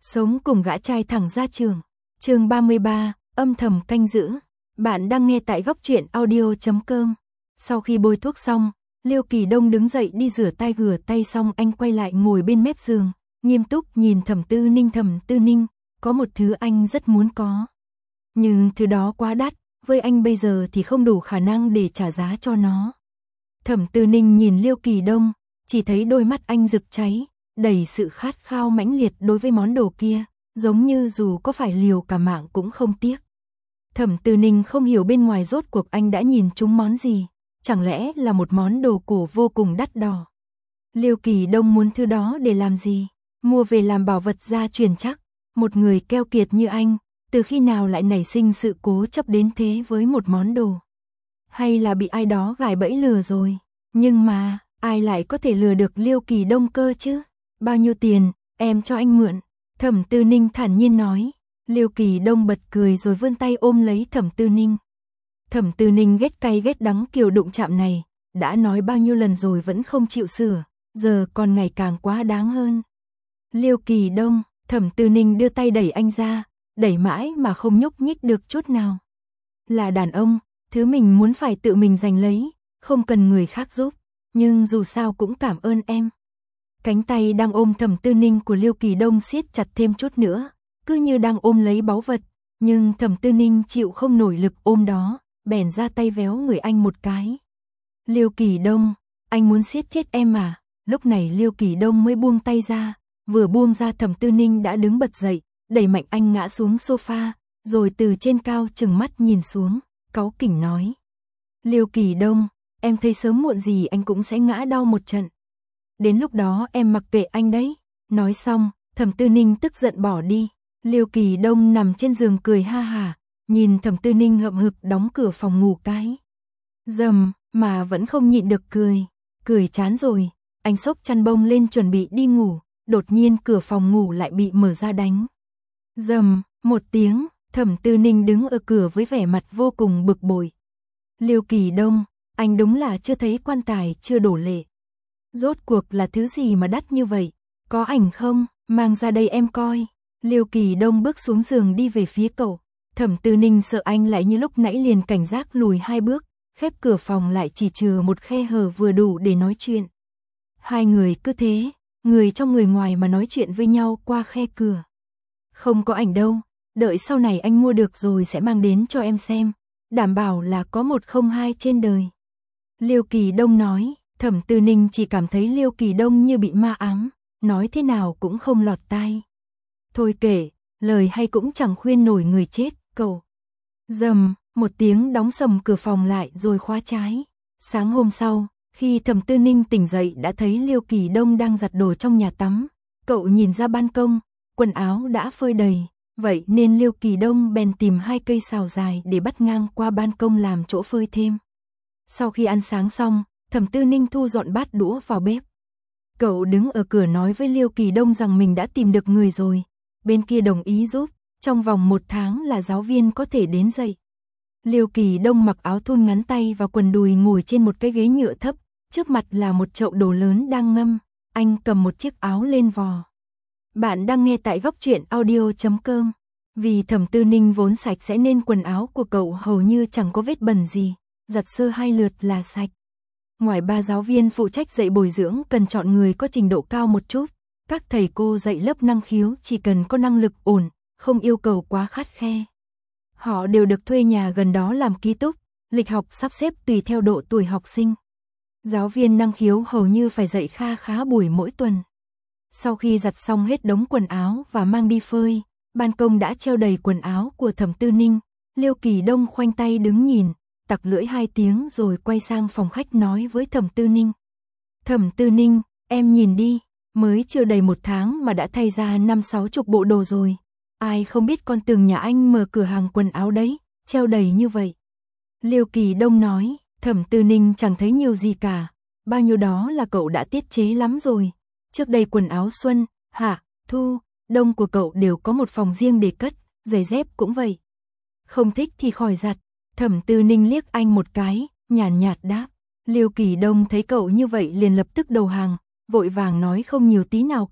Sống cùng gã trai thẳng ra trường. Chương 33, âm thầm canh giữ. Bạn đang nghe tại góc truyện audio.com. Sau khi bôi thuốc xong, Liêu Kỳ Đông đứng dậy đi rửa tay xong anh quay lại ngồi bên mép giường, nghiêm túc nhìn Thẩm Tư Ninh, có một thứ anh rất muốn có. Nhưng thứ đó quá đắt, với anh bây giờ thì không đủ khả năng để trả giá cho nó. Thẩm Tư Ninh nhìn Liêu Kỳ Đông, chỉ thấy đôi mắt anh rực cháy, đầy sự khát khao mãnh liệt đối với món đồ kia, giống như dù có phải liều cả mạng cũng không tiếc. Thẩm Tư Ninh không hiểu bên ngoài rốt cuộc anh đã nhìn trúng món gì, chẳng lẽ là một món đồ cổ vô cùng đắt đỏ. Liêu Kỳ Đông muốn thứ đó để làm gì? Mua về làm bảo vật gia truyền chắc. Một người keo kiệt như anh, từ khi nào lại nảy sinh sự cố chấp đến thế với một món đồ? Hay là bị ai đó gài bẫy lừa rồi? Nhưng mà, ai lại có thể lừa được Liêu Kỳ Đông cơ chứ? Bao nhiêu tiền, em cho anh mượn. Thẩm Tư Ninh thản nhiên nói. Liêu Kỳ Đông bật cười rồi vươn tay ôm lấy Thẩm Tư Ninh. Thẩm Tư Ninh ghét cay ghét đắng kiểu đụng chạm này, đã nói bao nhiêu lần rồi vẫn không chịu sửa, giờ còn ngày càng quá đáng hơn. Liêu Kỳ Đông, Thẩm Tư Ninh đưa tay đẩy anh ra, đẩy mãi mà không nhúc nhích được chút nào. Là đàn ông, thứ mình muốn phải tự mình giành lấy, không cần người khác giúp, nhưng dù sao cũng cảm ơn em. Cánh tay đang ôm Thẩm Tư Ninh của Liêu Kỳ Đông siết chặt thêm chút nữa, cứ như đang ôm lấy báu vật, nhưng Thẩm Tư Ninh chịu không nổi lực ôm đó, bèn ra tay véo người anh một cái. Liêu Kỳ Đông, anh muốn siết chết em à? Lúc này Liêu Kỳ Đông mới buông tay ra, vừa buông ra Thẩm Tư Ninh đã đứng bật dậy, đẩy mạnh anh ngã xuống sofa, rồi từ trên cao trừng mắt nhìn xuống, cáu kỉnh nói. Liêu Kỳ Đông, em thấy sớm muộn gì anh cũng sẽ ngã đau một trận. Đến lúc đó em mặc kệ anh đấy. Nói xong, Thẩm Tư Ninh tức giận bỏ đi. Liêu Kỳ Đông nằm trên giường cười ha hả, nhìn Thẩm Tư Ninh hậm hực đóng cửa phòng ngủ cái. Dầm, mà vẫn không nhịn được cười. Cười chán rồi, anh xốc chăn bông lên chuẩn bị đi ngủ, đột nhiên cửa phòng ngủ lại bị mở ra đánh. Dầm, một tiếng, Thẩm Tư Ninh đứng ở cửa với vẻ mặt vô cùng bực bội. Liêu Kỳ Đông, anh đúng là chưa thấy quan tài chưa đổ lệ. Rốt cuộc là thứ gì mà đắt như vậy? Có ảnh không? Mang ra đây em coi. Liêu Kỳ Đông bước xuống giường đi về phía cậu. Thẩm Tư Ninh sợ anh lại như lúc nãy liền cảnh giác lùi 2 bước, khép cửa phòng lại chỉ chừa một khe hở vừa đủ để nói chuyện. Hai người cứ thế, người trong người ngoài mà nói chuyện với nhau qua khe cửa. Không có ảnh đâu, đợi sau này anh mua được rồi sẽ mang đến cho em xem, đảm bảo là có 102 trên đời. Liêu Kỳ Đông nói. Thẩm Tư Ninh chỉ cảm thấy Liêu Kỳ Đông như bị ma ám, nói thế nào cũng không lọt tai. Thôi kệ, lời hay cũng chẳng khuyên nổi người chết, cậu. Dầm, một tiếng đóng sầm cửa phòng lại rồi khóa trái. Sáng hôm sau, khi Thẩm Tư Ninh tỉnh dậy đã thấy Liêu Kỳ Đông đang giặt đồ trong nhà tắm. Cậu nhìn ra ban công, quần áo đã phơi đầy, vậy nên Liêu Kỳ Đông bèn tìm 2 cây sào dài để bắt ngang qua ban công làm chỗ phơi thêm. Sau khi ăn sáng xong, Thẩm Tư Ninh thu dọn bát đũa vào bếp. Cậu đứng ở cửa nói với Liêu Kỳ Đông rằng mình đã tìm được người rồi, bên kia đồng ý giúp, trong vòng 1 tháng là giáo viên có thể đến dạy. Liêu Kỳ Đông mặc áo thun ngắn tay và quần đùi ngồi trên một cái ghế nhựa thấp, trước mặt là một chậu đồ lớn đang ngâm, anh cầm một chiếc áo lên vò. Bạn đang nghe tại góc truyện audio.com. Vì Thẩm Tư Ninh vốn sạch sẽ nên quần áo của cậu hầu như chẳng có vết bẩn gì, giặt sơ 2 lượt là sạch. Ngoài 3 giáo viên phụ trách dạy bồi dưỡng cần chọn người có trình độ cao một chút, các thầy cô dạy lớp năng khiếu chỉ cần có năng lực ổn, không yêu cầu quá khắt khe. Họ đều được thuê nhà gần đó làm ký túc, lịch học sắp xếp tùy theo độ tuổi học sinh. Giáo viên năng khiếu hầu như phải dạy khá buổi mỗi tuần. Sau khi giặt xong hết đống quần áo và mang đi phơi, ban công đã treo đầy quần áo của Thẩm Tư Ninh. Liêu Kỳ Đông khoanh tay đứng nhìn, tặc lưỡi 2 tiếng rồi quay sang phòng khách nói với Thẩm Tư Ninh. Thẩm Tư Ninh, em nhìn đi, mới chưa đầy 1 tháng mà đã thay ra 50-60 bộ đồ rồi. Ai không biết con Tường nhà anh mở cửa hàng quần áo đấy, treo đầy như vậy. Liêu Kỳ Đông nói. Thẩm Tư Ninh chẳng thấy nhiều gì cả, bao nhiêu đó là cậu đã tiết chế lắm rồi. Trước đây quần áo xuân, hạ, thu, đông của cậu đều có một phòng riêng để cất, giày dép cũng vậy. Không thích thì khỏi giặt. Thẩm Tư Ninh liếc anh một cái, nhàn nhạt đáp. Liêu Kỳ Đông thấy cậu như vậy liền lập tức đầu hàng, vội vàng nói không nhiều tí nào cả.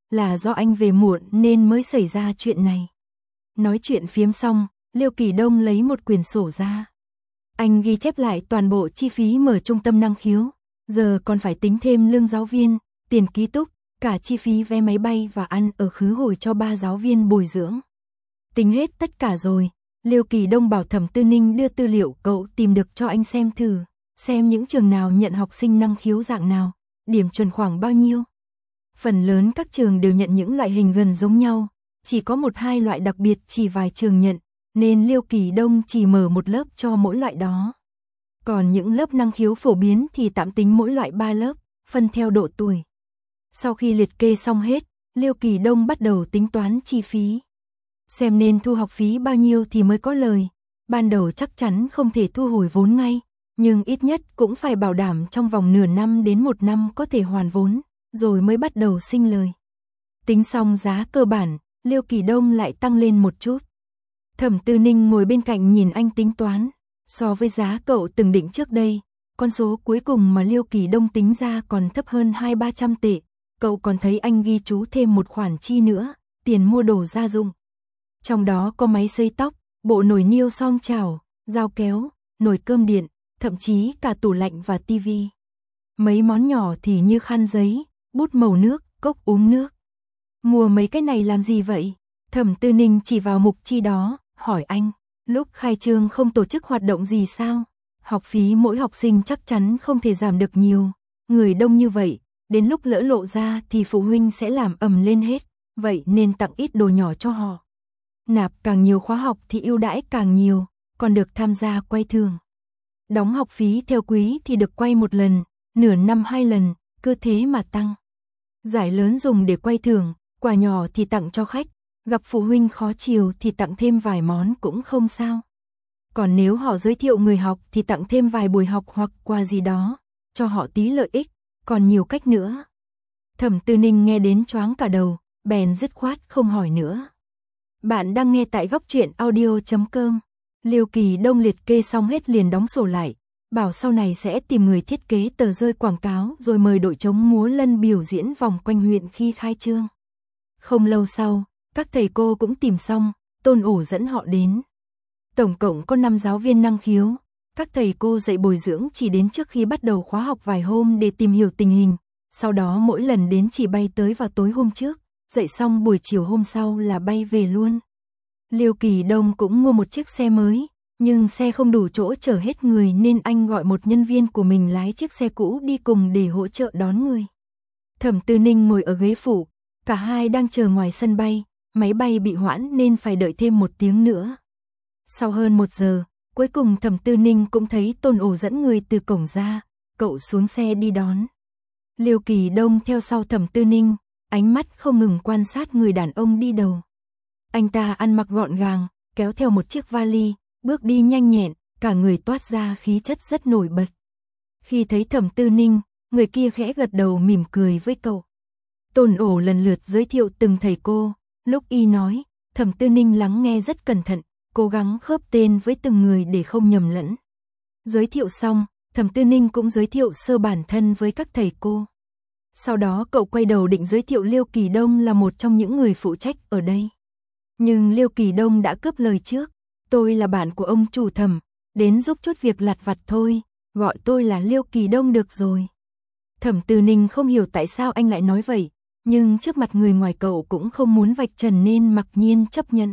là do anh về muộn nên mới xảy ra chuyện này. Nói chuyện phiếm xong, Liêu Kỳ Đông lấy một quyển sổ ra. Anh ghi chép lại toàn bộ chi phí mở trung tâm năng khiếu, giờ còn phải tính thêm lương giáo viên, tiền ký túc, cả chi phí vé máy bay và ăn ở khứ hồi cho 3 giáo viên bồi dưỡng. Tính hết tất cả rồi, Liêu Kỳ Đông bảo Thẩm Tư Ninh đưa tư liệu cậu tìm được cho anh xem thử, xem những trường nào nhận học sinh năng khiếu dạng nào, điểm chuẩn khoảng bao nhiêu. Phần lớn các trường đều nhận những loại hình gần giống nhau, chỉ có 1-2 loại đặc biệt chỉ vài trường nhận, nên Liêu Kỳ Đông chỉ mở một lớp cho mỗi loại đó. Còn những lớp năng khiếu phổ biến thì tạm tính mỗi loại 3 lớp, phân theo độ tuổi. Sau khi liệt kê xong hết, Liêu Kỳ Đông bắt đầu tính toán chi phí. Xem nên thu học phí bao nhiêu thì mới có lời. Ban đầu chắc chắn không thể thu hồi vốn ngay, nhưng ít nhất cũng phải bảo đảm trong vòng nửa năm đến 1 năm có thể hoàn vốn, rồi mới bắt đầu sinh lời. Tính xong giá cơ bản, Liêu Kỳ Đông lại tăng lên một chút. Thẩm Tư Ninh ngồi bên cạnh nhìn anh tính toán. So với giá cậu từng định trước đây, con số cuối cùng mà Liêu Kỳ Đông tính ra còn thấp hơn 200-300 tệ. Cậu còn thấy anh ghi chú thêm một khoản chi nữa, tiền mua đồ gia dụng. Trong đó có máy sấy tóc, bộ nồi niêu xoong chảo, dao kéo, nồi cơm điện, thậm chí cả tủ lạnh và tivi. Mấy món nhỏ thì như khăn giấy, bút màu nước, cốc uống nước. Mua mấy cái này làm gì vậy? Thẩm Tư Ninh chỉ vào mục chi đó, hỏi anh, lúc khai trương không tổ chức hoạt động gì sao? Học phí mỗi học sinh chắc chắn không thể giảm được nhiều, người đông như vậy, đến lúc lỡ lộ ra thì phụ huynh sẽ làm ầm lên hết, vậy nên tặng ít đồ nhỏ cho họ. Nạp càng nhiều khóa học thì ưu đãi càng nhiều, còn được tham gia quay thưởng. Đóng học phí theo quý thì được quay 1 lần, nửa năm 2 lần, cứ thế mà tăng. Giải lớn dùng để quay thưởng, quà nhỏ thì tặng cho khách, gặp phụ huynh khó chiều thì tặng thêm vài món cũng không sao. Còn nếu họ giới thiệu người học thì tặng thêm vài buổi học hoặc quà gì đó, cho họ tí lợi ích, còn nhiều cách nữa. Thẩm Tư Ninh nghe đến choáng cả đầu, bèn dứt khoát không hỏi nữa. Bạn đang nghe tại góc truyện audio.com. Liêu Kỳ Đông liệt kê xong hết liền đóng sổ lại, bảo sau này sẽ tìm người thiết kế tờ rơi quảng cáo rồi mời đội trống múa lân biểu diễn vòng quanh huyện khi khai trương. Không lâu sau, các thầy cô cũng tìm xong, Tôn Ổ dẫn họ đến. Tổng cộng có 5 giáo viên năng khiếu, các thầy cô dạy bồi dưỡng chỉ đến trước khi bắt đầu khóa học vài hôm để tìm hiểu tình hình, sau đó mỗi lần đến chỉ bay tới vào tối hôm trước, dạy xong buổi chiều hôm sau là bay về luôn. Liêu Kỳ Đông cũng mua một chiếc xe mới, nhưng xe không đủ chỗ chở hết người nên anh gọi một nhân viên của mình lái chiếc xe cũ đi cùng để hỗ trợ đón người. Thẩm Tư Ninh ngồi ở ghế phụ, cả hai đang chờ ngoài sân bay, máy bay bị hoãn nên phải đợi thêm 1 tiếng nữa. Sau hơn 1 giờ, cuối cùng Thẩm Tư Ninh cũng thấy Tôn Ổ dẫn người từ cổng ra, cậu xuống xe đi đón. Liêu Kỳ Đông theo sau Thẩm Tư Ninh, ánh mắt không ngừng quan sát người đàn ông đi đầu. Anh ta ăn mặc gọn gàng, kéo theo một chiếc vali, bước đi nhanh nhẹn, cả người toát ra khí chất rất nổi bật. Khi thấy Thẩm Tư Ninh, người kia khẽ gật đầu mỉm cười với cậu. Tôn Ổ lần lượt giới thiệu từng thầy cô, lúc y nói, Thẩm Tư Ninh lắng nghe rất cẩn thận, cố gắng khớp tên với từng người để không nhầm lẫn. Giới thiệu xong, Thẩm Tư Ninh cũng giới thiệu sơ bản thân với các thầy cô. Sau đó cậu quay đầu định giới thiệu Liêu Kỳ Đông là một trong những người phụ trách ở đây. Nhưng Liêu Kỳ Đông đã cướp lời trước, tôi là bạn của ông chủ Thẩm, đến giúp chút việc lặt vặt thôi, gọi tôi là Liêu Kỳ Đông được rồi. Thẩm Tư Ninh không hiểu tại sao anh lại nói vậy, nhưng trước mặt người ngoài cậu cũng không muốn vạch trần nên mặc nhiên chấp nhận.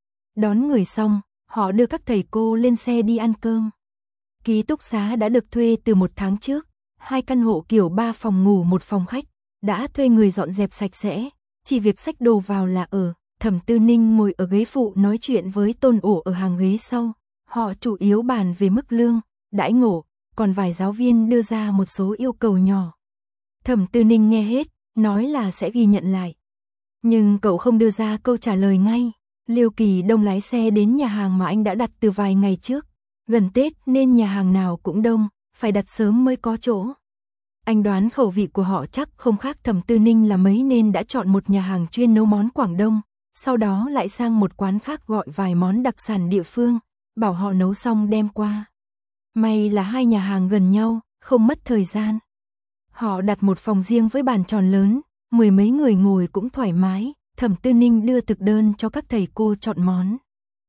Đón người xong, họ đưa các thầy cô lên xe đi ăn cơm. Ký túc xá đã được thuê từ 1 tháng trước, 2 căn hộ kiểu 3 phòng ngủ 1 phòng khách, đã thuê người dọn dẹp sạch sẽ, chỉ việc xách đồ vào là ở. Thẩm Tư Ninh ngồi ở ghế phụ nói chuyện với Tôn Ổ ở hàng ghế sau, họ chủ yếu bàn về mức lương, đãi ngộ, còn vài giáo viên đưa ra một số yêu cầu nhỏ. Thẩm Tư Ninh nghe hết, nói là sẽ ghi nhận lại. Nhưng cậu không đưa ra câu trả lời ngay. Liêu Kỳ Đông lái xe đến nhà hàng mà anh đã đặt từ vài ngày trước. Gần Tết nên nhà hàng nào cũng đông, phải đặt sớm mới có chỗ. Anh đoán khẩu vị của họ chắc không khác Thẩm Tư Ninh là mấy nên đã chọn một nhà hàng chuyên nấu món Quảng Đông, sau đó lại sang một quán khác gọi vài món đặc sản địa phương, bảo họ nấu xong đem qua. May là 2 nhà hàng gần nhau, không mất thời gian. Họ đặt một phòng riêng với bàn tròn lớn, mười mấy người ngồi cũng thoải mái, Thẩm Tư Ninh đưa thực đơn cho các thầy cô chọn món.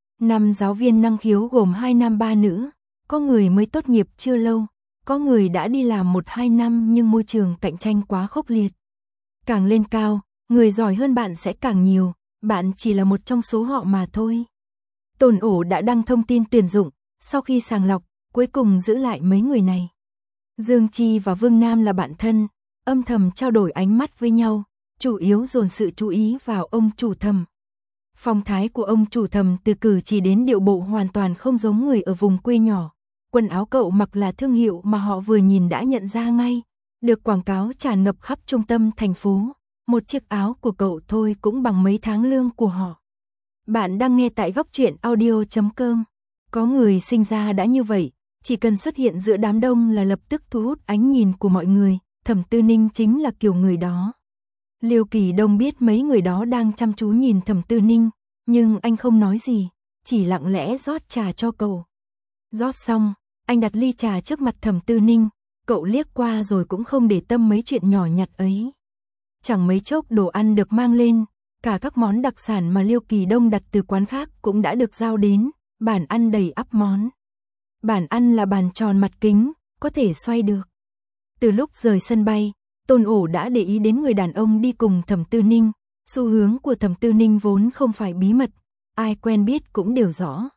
5 giáo viên năng khiếu gồm 2 nam 3 nữ, có người mới tốt nghiệp chưa lâu, có người đã đi làm 1-2 năm nhưng môi trường cạnh tranh quá khốc liệt. Càng lên cao, người giỏi hơn bạn sẽ càng nhiều, bạn chỉ là một trong số họ mà thôi. Tôn Ổ đã đăng thông tin tuyển dụng, sau khi sàng lọc, cuối cùng giữ lại mấy người này. Dương Chi và Vương Nam là bạn thân, âm thầm trao đổi ánh mắt với nhau, chủ yếu dồn sự chú ý vào ông chủ Thẩm. Phong thái của ông chủ Thẩm từ cử chỉ đến điệu bộ hoàn toàn không giống người ở vùng quê nhỏ. Quần áo cậu mặc là thương hiệu mà họ vừa nhìn đã nhận ra ngay, được quảng cáo tràn ngập khắp trung tâm thành phố. Một chiếc áo của cậu thôi cũng bằng mấy tháng lương của họ. Bạn đang nghe tại góc truyện audio.com. Có người sinh ra đã như vậy, chỉ cần xuất hiện giữa đám đông là lập tức thu hút ánh nhìn của mọi người, Thẩm Tư Ninh chính là kiểu người đó. Liêu Kỳ Đông biết mấy người đó đang chăm chú nhìn Thẩm Tư Ninh, nhưng anh không nói gì, chỉ lặng lẽ rót trà cho cậu. Rót xong, anh đặt ly trà trước mặt Thẩm Tư Ninh, cậu liếc qua rồi cũng không để tâm mấy chuyện nhỏ nhặt ấy. Chẳng mấy chốc đồ ăn được mang lên, cả các món đặc sản mà Liêu Kỳ Đông đặt từ quán khác cũng đã được giao đến, bàn ăn đầy ắp món. Bàn ăn là bàn tròn mặt kính, có thể xoay được. Từ lúc rời sân bay, Tôn Ổ đã để ý đến người đàn ông đi cùng Thẩm Tư Ninh, xu hướng của Thẩm Tư Ninh vốn không phải bí mật, ai quen biết cũng đều rõ.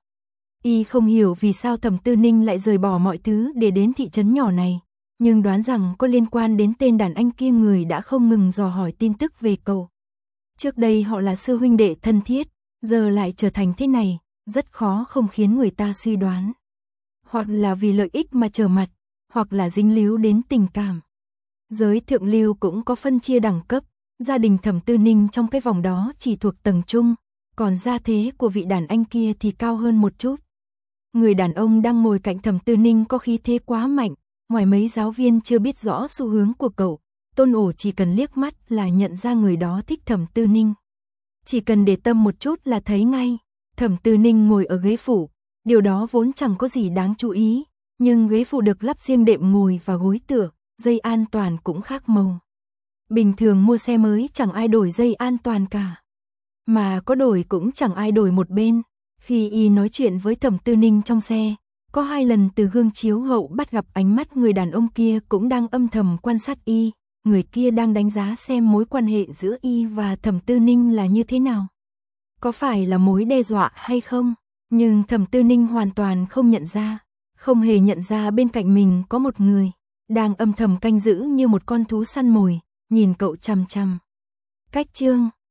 Y không hiểu vì sao Thẩm Tư Ninh lại rời bỏ mọi thứ để đến thị trấn nhỏ này, nhưng đoán rằng có liên quan đến tên đàn anh kia người đã không ngừng dò hỏi tin tức về cậu. Trước đây họ là sư huynh đệ thân thiết, giờ lại trở thành thế này, rất khó không khiến người ta suy đoán. Hoặc là vì lợi ích mà trở mặt, hoặc là dính líu đến tình cảm. Giới thượng lưu cũng có phân chia đẳng cấp, gia đình Thẩm Tư Ninh trong cái vòng đó chỉ thuộc tầng trung, còn gia thế của vị đàn anh kia thì cao hơn một chút. Người đàn ông đang ngồi cạnh Thẩm Tư Ninh có khí thế quá mạnh, ngoài mấy giáo viên chưa biết rõ xu hướng của cậu, Tôn Ổ chỉ cần liếc mắt là nhận ra người đó thích Thẩm Tư Ninh. Chỉ cần để tâm một chút là thấy ngay, Thẩm Tư Ninh ngồi ở ghế phụ, điều đó vốn chẳng có gì đáng chú ý, nhưng ghế phụ được lắp riêng đệm ngồi và gối tựa, dây an toàn cũng khác màu. Bình thường mua xe mới chẳng ai đổi dây an toàn cả, mà có đổi cũng chẳng ai đổi một bên. Khi y nói chuyện với Thẩm Tư Ninh trong xe, có 2 lần từ gương chiếu hậu bắt gặp ánh mắt người đàn ông kia cũng đang âm thầm quan sát y, người kia đang đánh giá xem mối quan hệ giữa y và Thẩm Tư Ninh là như thế nào. Có phải là mối đe dọa hay không? Nhưng Thẩm Tư Ninh hoàn toàn không nhận ra, không hề nhận ra bên cạnh mình có một người đang âm thầm canh giữ như một con thú săn mồi, nhìn cậu chằm chằm. Cách chương